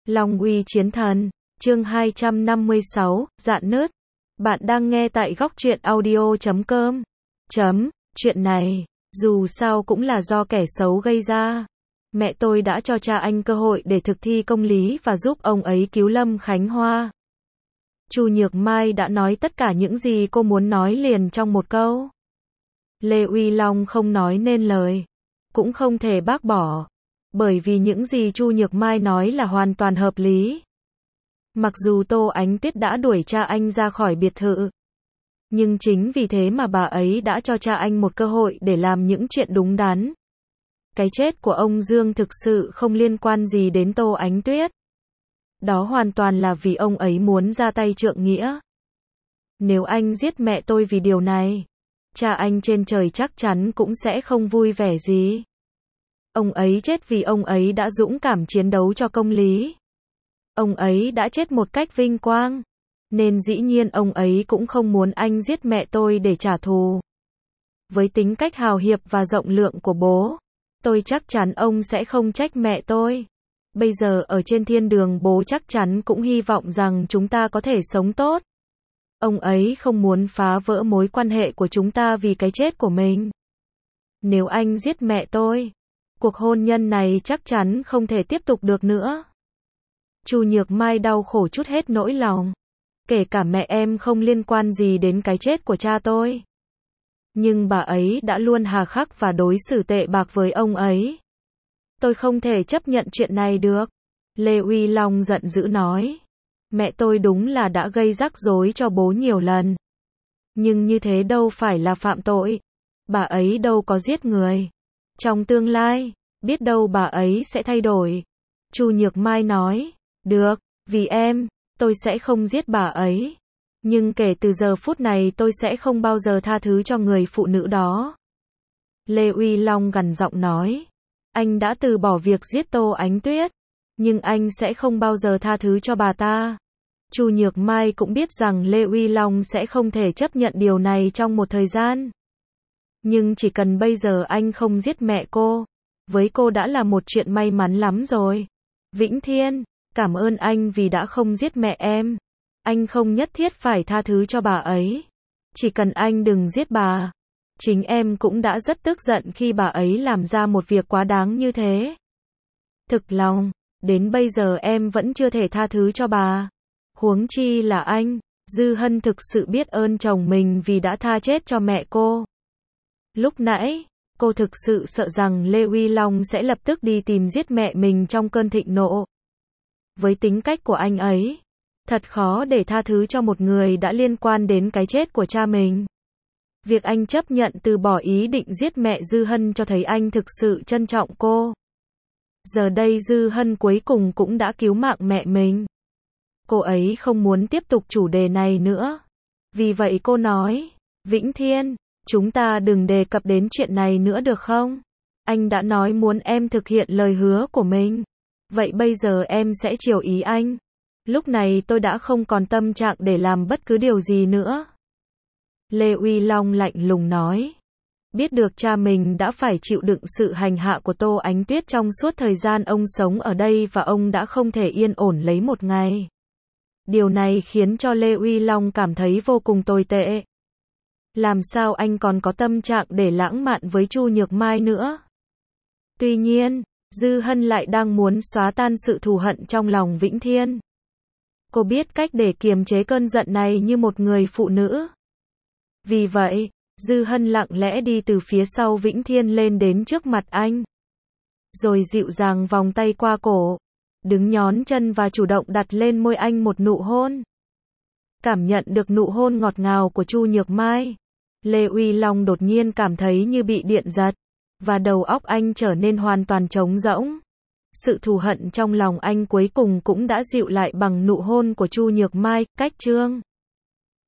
Long uy chiến thần, chương 256, dạn nứt. Bạn đang nghe tại góc truyện audio.com. Chuyện này, dù sao cũng là do kẻ xấu gây ra. Mẹ tôi đã cho cha anh cơ hội để thực thi công lý và giúp ông ấy cứu Lâm Khánh Hoa. Chu Nhược Mai đã nói tất cả những gì cô muốn nói liền trong một câu. Lê Uy Long không nói nên lời, cũng không thể bác bỏ, bởi vì những gì Chu Nhược Mai nói là hoàn toàn hợp lý. Mặc dù Tô Ánh Tuyết đã đuổi cha anh ra khỏi biệt thự, nhưng chính vì thế mà bà ấy đã cho cha anh một cơ hội để làm những chuyện đúng đắn. Cái chết của ông Dương thực sự không liên quan gì đến Tô Ánh Tuyết. Đó hoàn toàn là vì ông ấy muốn ra tay trượng nghĩa. Nếu anh giết mẹ tôi vì điều này, cha anh trên trời chắc chắn cũng sẽ không vui vẻ gì. Ông ấy chết vì ông ấy đã dũng cảm chiến đấu cho công lý. Ông ấy đã chết một cách vinh quang, nên dĩ nhiên ông ấy cũng không muốn anh giết mẹ tôi để trả thù. Với tính cách hào hiệp và rộng lượng của bố, tôi chắc chắn ông sẽ không trách mẹ tôi. Bây giờ ở trên thiên đường bố chắc chắn cũng hy vọng rằng chúng ta có thể sống tốt. Ông ấy không muốn phá vỡ mối quan hệ của chúng ta vì cái chết của mình. Nếu anh giết mẹ tôi, cuộc hôn nhân này chắc chắn không thể tiếp tục được nữa. Chu Nhược Mai đau khổ trút hết nỗi lòng. Kể cả mẹ em không liên quan gì đến cái chết của cha tôi, nhưng bà ấy đã luôn hà khắc và đối xử tệ bạc với ông ấy. Tôi không thể chấp nhận chuyện này được. Lê Uy Long giận dữ nói. Mẹ tôi đúng là đã gây rắc rối cho bố nhiều lần. Nhưng như thế đâu phải là phạm tội. Bà ấy đâu có giết người. Trong tương lai, biết đâu bà ấy sẽ thay đổi. Chu Nhược Mai nói. Được, vì em, tôi sẽ không giết bà ấy. Nhưng kể từ giờ phút này tôi sẽ không bao giờ tha thứ cho người phụ nữ đó. Lê Uy Long gằn giọng nói. Anh đã từ bỏ việc giết Tô Ánh Tuyết, nhưng anh sẽ không bao giờ tha thứ cho bà ta. Chu Nhược Mai cũng biết rằng Lê Uy Long sẽ không thể chấp nhận điều này trong một thời gian. Nhưng chỉ cần bây giờ anh không giết mẹ cô, với cô đã là một chuyện may mắn lắm rồi. Vĩnh Thiên, cảm ơn anh vì đã không giết mẹ em. Anh không nhất thiết phải tha thứ cho bà ấy. Chỉ cần anh đừng giết bà. Chính em cũng đã rất tức giận khi bà ấy làm ra một việc quá đáng như thế. Thực lòng, đến bây giờ em vẫn chưa thể tha thứ cho bà. Huống chi là anh. Dư Hân thực sự biết ơn chồng mình vì đã tha chết cho mẹ cô. Lúc nãy, cô thực sự sợ rằng Lê Uy Long sẽ lập tức đi tìm giết mẹ mình trong cơn thịnh nộ. Với tính cách của anh ấy, thật khó để tha thứ cho một người đã liên quan đến cái chết của cha mình. Việc anh chấp nhận từ bỏ ý định giết mẹ Dư Hân cho thấy anh thực sự trân trọng cô. Giờ đây Dư Hân cuối cùng cũng đã cứu mạng mẹ mình. Cô ấy không muốn tiếp tục chủ đề này nữa. Vì vậy cô nói, Vĩnh Thiên, chúng ta đừng đề cập đến chuyện này nữa được không? Anh đã nói muốn em thực hiện lời hứa của mình. Vậy bây giờ em sẽ chiều ý anh. Lúc này tôi đã không còn tâm trạng để làm bất cứ điều gì nữa. Lê Uy Long lạnh lùng nói. Biết được cha mình đã phải chịu đựng sự hành hạ của Tô Ánh Tuyết trong suốt thời gian ông sống ở đây và ông đã không thể yên ổn lấy một ngày. Điều này khiến cho Lê Uy Long cảm thấy vô cùng tồi tệ. Làm sao anh còn có tâm trạng để lãng mạn với Chu Nhược Mai nữa? Tuy nhiên, Dư Hân lại đang muốn xóa tan sự thù hận trong lòng Vĩnh Thiên. Cô biết cách để kiềm chế cơn giận này như một người phụ nữ. Vì vậy, Dư Hân lặng lẽ đi từ phía sau Vĩnh Thiên lên đến trước mặt anh. Rồi dịu dàng vòng tay qua cổ, đứng nhón chân và chủ động đặt lên môi anh một nụ hôn. Cảm nhận được nụ hôn ngọt ngào của Chu Nhược Mai, Lê Uy Long đột nhiên cảm thấy như bị điện giật, và đầu óc anh trở nên hoàn toàn trống rỗng. Sự thù hận trong lòng anh cuối cùng cũng đã dịu lại bằng nụ hôn của Chu Nhược Mai. Cách chương